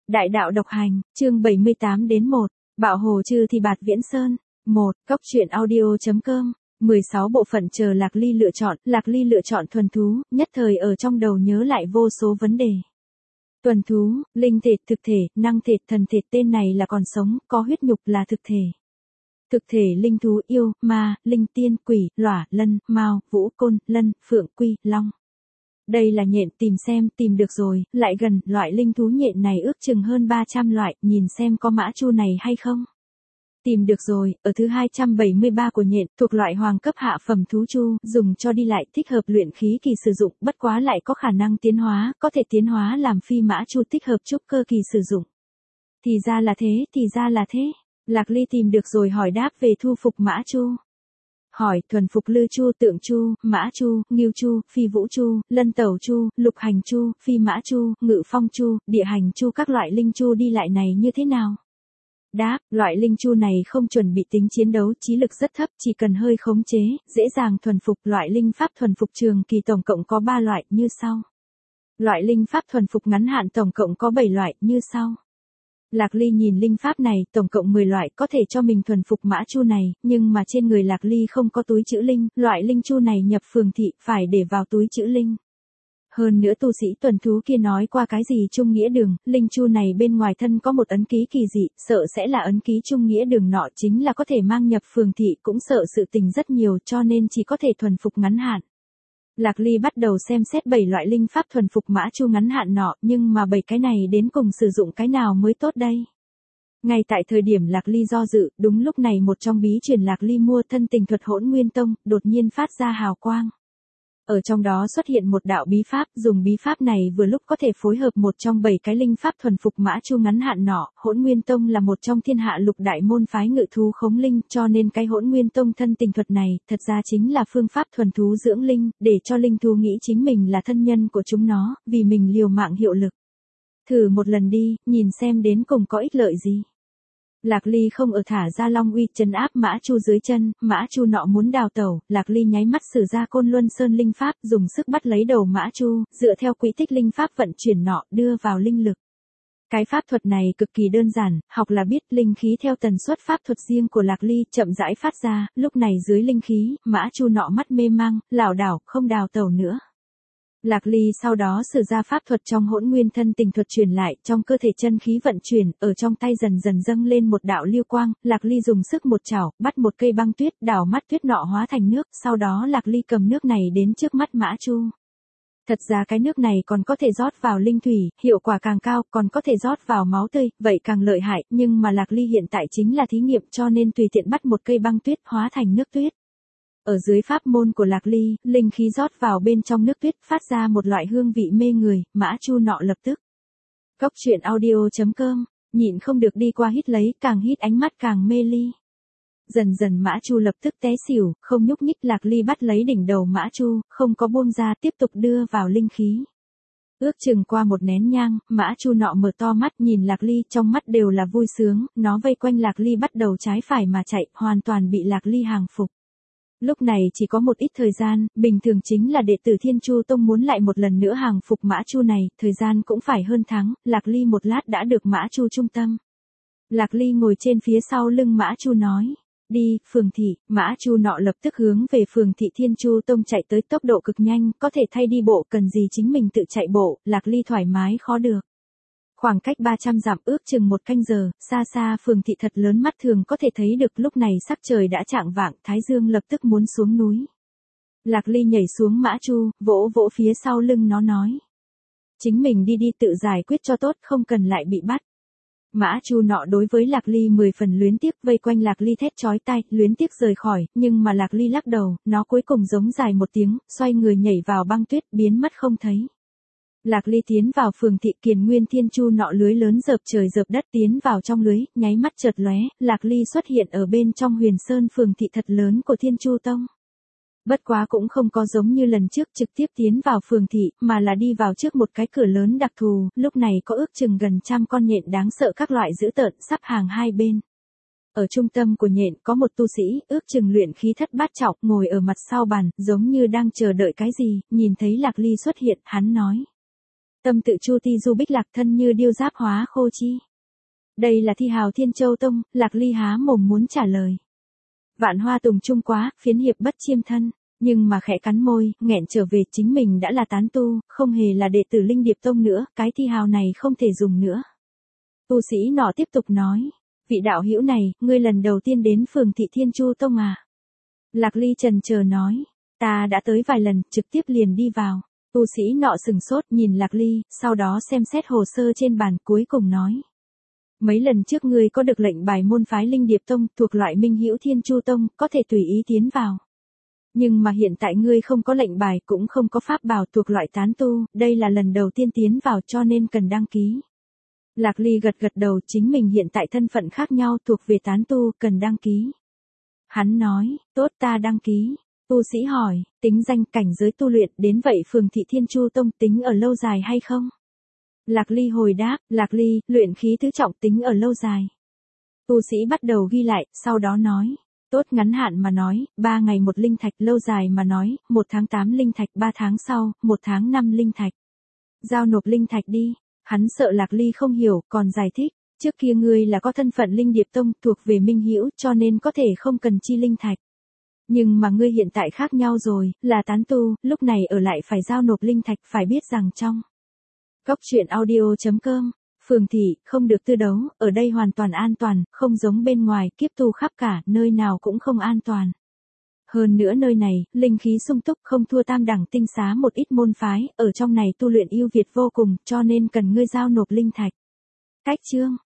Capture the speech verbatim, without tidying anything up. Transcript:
Đại đạo độc hành, chương bảy mươi tám đến một, Bạo hồ trừ thì bạt viễn sơn. một. Cốc truyện audio.com. mười sáu bộ phận chờ Lạc Ly lựa chọn, Lạc Ly lựa chọn thuần thú, nhất thời ở trong đầu nhớ lại vô số vấn đề. Thuần thú, linh thể, thực thể, năng thể, thần thể, tên này là còn sống, có huyết nhục là thực thể. Thực thể linh thú yêu, ma, linh tiên, quỷ, lỏa, lân, mao, vũ, côn, lân, phượng, quy, long. Đây là nhện, tìm xem, tìm được rồi, lại gần, loại linh thú nhện này ước chừng hơn ba trăm loại, nhìn xem có mã chu này hay không. Tìm được rồi, ở thứ hai trăm bảy mươi ba của nhện, thuộc loại hoàng cấp hạ phẩm thú chu, dùng cho đi lại, thích hợp luyện khí kỳ sử dụng, bất quá lại có khả năng tiến hóa, có thể tiến hóa làm phi mã chu, thích hợp trúc cơ kỳ sử dụng. Thì ra là thế, thì ra là thế. Lạc Ly tìm được rồi, hỏi đáp về thu phục mã chu. Hỏi, thuần phục lư chu, tượng chu, mã chu, nghiêu chu, phi vũ chu, lân tẩu chu, lục hành chu, phi mã chu, ngự phong chu, địa hành chu, các loại linh chu đi lại này như thế nào? Đáp, loại linh chu này không chuẩn bị tính chiến đấu, trí lực rất thấp, chỉ cần hơi khống chế, dễ dàng thuần phục. Loại linh pháp thuần phục trường kỳ tổng cộng có ba loại, như sau. Loại linh pháp thuần phục ngắn hạn tổng cộng có bảy loại, như sau. Lạc Ly nhìn linh pháp này, tổng cộng mười loại, có thể cho mình thuần phục mã chu này, nhưng mà trên người Lạc Ly không có túi trữ linh, loại linh chu này nhập phường thị, phải để vào túi trữ linh. Hơn nữa tu sĩ tuần thú kia nói qua cái gì trung nghĩa đường, linh chu này bên ngoài thân có một ấn ký kỳ dị, sợ sẽ là ấn ký trung nghĩa đường nọ, chính là có thể mang nhập phường thị, cũng sợ sự tình rất nhiều, cho nên chỉ có thể thuần phục ngắn hạn. Lạc Ly bắt đầu xem xét bảy loại linh pháp thuần phục mã chu ngắn hạn nọ, nhưng mà bảy cái này đến cùng sử dụng cái nào mới tốt đây? Ngay tại thời điểm Lạc Ly do dự, đúng lúc này một trong bí truyền Lạc Ly mua thân tình thuật Hỗn Nguyên Tông, đột nhiên phát ra hào quang. Ở trong đó xuất hiện một đạo bí pháp, dùng bí pháp này vừa lúc có thể phối hợp một trong bảy cái linh pháp thuần phục mã chu ngắn hạn nọ. Hỗn Nguyên Tông là một trong thiên hạ lục đại môn phái ngự thú khống linh, cho nên cái Hỗn Nguyên Tông thân tình thuật này, thật ra chính là phương pháp thuần thú dưỡng linh, để cho linh thú nghĩ chính mình là thân nhân của chúng nó, vì mình liều mạng hiệu lực. Thử một lần đi, nhìn xem đến cùng có ích lợi gì. Lạc Ly không ở thả ra long uy trấn áp mã chu dưới chân, mã chu nọ muốn đào tẩu, Lạc Ly nháy mắt sử ra Côn Luân Sơn linh pháp, dùng sức bắt lấy đầu mã chu, dựa theo quỹ tích linh pháp vận chuyển nọ, đưa vào linh lực. Cái pháp thuật này cực kỳ đơn giản, học là biết, linh khí theo tần suất pháp thuật riêng của Lạc Ly chậm rãi phát ra, lúc này dưới linh khí, mã chu nọ mắt mê mang, lảo đảo, không đào tẩu nữa. Lạc Ly sau đó sử ra pháp thuật trong Hỗn Nguyên thân tình thuật truyền lại, trong cơ thể chân khí vận chuyển, ở trong tay dần dần dâng lên một đạo lưu quang, Lạc Ly dùng sức một chảo, bắt một cây băng tuyết, đảo mắt tuyết nọ hóa thành nước, sau đó Lạc Ly cầm nước này đến trước mắt mã chu. Thật ra cái nước này còn có thể rót vào linh thủy, hiệu quả càng cao, còn có thể rót vào máu tươi, vậy càng lợi hại, nhưng mà Lạc Ly hiện tại chính là thí nghiệm, cho nên tùy tiện bắt một cây băng tuyết hóa thành nước tuyết. Ở dưới pháp môn của Lạc Ly, linh khí rót vào bên trong nước tuyết, phát ra một loại hương vị mê người, mã chu nọ lập tức. Cốc truyện audio.com, nhịn không được đi qua hít lấy, càng hít ánh mắt càng mê ly. Dần dần mã chu lập tức té xỉu, không nhúc nhích. Lạc Ly bắt lấy đỉnh đầu mã chu, không có buông ra, tiếp tục đưa vào linh khí. Ước chừng qua một nén nhang, mã chu nọ mở to mắt nhìn Lạc Ly, trong mắt đều là vui sướng, nó vây quanh Lạc Ly bắt đầu trái phải mà chạy, hoàn toàn bị Lạc Ly hàng phục. Lúc này chỉ có một ít thời gian, bình thường chính là đệ tử Thiên Chu Tông muốn lại một lần nữa hàng phục mã chu này, thời gian cũng phải hơn tháng, Lạc Ly một lát đã được mã chu trung tâm. Lạc Ly ngồi trên phía sau lưng mã chu nói, đi, phường thị, mã chu nọ lập tức hướng về phường thị Thiên Chu Tông chạy tới, tốc độ cực nhanh, có thể thay đi bộ, cần gì chính mình tự chạy bộ, Lạc Ly thoải mái khó được. Khoảng cách ba trăm dặm, ước chừng một canh giờ, xa xa phường thị thật lớn, mắt thường có thể thấy được. Lúc này sắc trời đã chạng vạng, Thái Dương lập tức muốn xuống núi. Lạc Ly nhảy xuống mã chu, vỗ vỗ phía sau lưng nó nói. Chính mình đi đi, tự giải quyết cho tốt, không cần lại bị bắt. Mã chu nọ đối với Lạc Ly mười phần luyến tiếc, vây quanh Lạc Ly thét chói tai, luyến tiếc rời khỏi, nhưng mà Lạc Ly lắc đầu, nó cuối cùng giống dài một tiếng, xoay người nhảy vào băng tuyết, biến mất không thấy. Lạc Ly tiến vào phường thị, Kiền Nguyên Thiên Chu nọ lưới lớn dợp trời dợp đất tiến vào trong lưới, nháy mắt chợt lóe, Lạc Ly xuất hiện ở bên trong Huyền Sơn phường thị thật lớn của Thiên Chu Tông. Bất quá cũng không có giống như lần trước trực tiếp tiến vào phường thị, mà là đi vào trước một cái cửa lớn đặc thù, lúc này có ước chừng gần trăm con nhện đáng sợ các loại dữ tợn sắp hàng hai bên. Ở trung tâm của nhện có một tu sĩ, ước chừng luyện khí thất bát trọng, ngồi ở mặt sau bàn, giống như đang chờ đợi cái gì, nhìn thấy Lạc Ly xuất hiện, hắn nói. Tâm tự chu ti du bích lạc thân như điêu giáp hóa khô chi. Đây là thi hào Thiên Châu Tông, Lạc Ly há mồm muốn trả lời. Vạn hoa tùng trung quá, phiến hiệp bất chiêm thân, nhưng mà khẽ cắn môi, nghẹn trở về chính mình đã là tán tu, không hề là đệ tử Linh Điệp Tông nữa, cái thi hào này không thể dùng nữa. Tu sĩ nọ tiếp tục nói, vị đạo hữu này, ngươi lần đầu tiên đến phường thị Thiên Chu Tông à? Lạc Ly trần chờ nói, ta đã tới vài lần, trực tiếp liền đi vào. Tu sĩ nọ sừng sốt nhìn Lạc Ly, sau đó xem xét hồ sơ trên bàn cuối cùng nói. Mấy lần trước ngươi có được lệnh bài môn phái Linh Điệp Tông thuộc loại Minh Hữu Thiên Chu Tông, có thể tùy ý tiến vào. Nhưng mà hiện tại ngươi không có lệnh bài cũng không có pháp bảo thuộc loại tán tu, đây là lần đầu tiên tiến vào cho nên cần đăng ký. Lạc Ly gật gật đầu, chính mình hiện tại thân phận khác nhau thuộc về tán tu, cần đăng ký. Hắn nói, tốt ta đăng ký. Tu sĩ hỏi, tính danh cảnh giới tu luyện đến vậy phường thị Thiên Chu Tông tính ở lâu dài hay không? Lạc Ly hồi đáp, Lạc Ly, luyện khí tứ trọng tính ở lâu dài. Tu sĩ bắt đầu ghi lại, sau đó nói, tốt ngắn hạn mà nói, ba ngày một linh thạch, lâu dài mà nói, một tháng tám linh thạch, ba tháng sau, một tháng năm linh thạch. Giao nộp linh thạch đi, hắn sợ Lạc Ly không hiểu, còn giải thích, trước kia ngươi là có thân phận Linh Điệp Tông thuộc về Minh Hữu cho nên có thể không cần chi linh thạch. Nhưng mà ngươi hiện tại khác nhau rồi, là tán tu, lúc này ở lại phải giao nộp linh thạch, phải biết rằng trong Cốc truyện audio chấm com, phường thị, không được tư đấu, ở đây hoàn toàn an toàn, không giống bên ngoài, kiếp tu khắp cả, nơi nào cũng không an toàn. Hơn nữa nơi này, linh khí sung túc không thua tam đẳng tinh xá một ít môn phái, ở trong này tu luyện ưu việt vô cùng, cho nên cần ngươi giao nộp linh thạch. Cách chương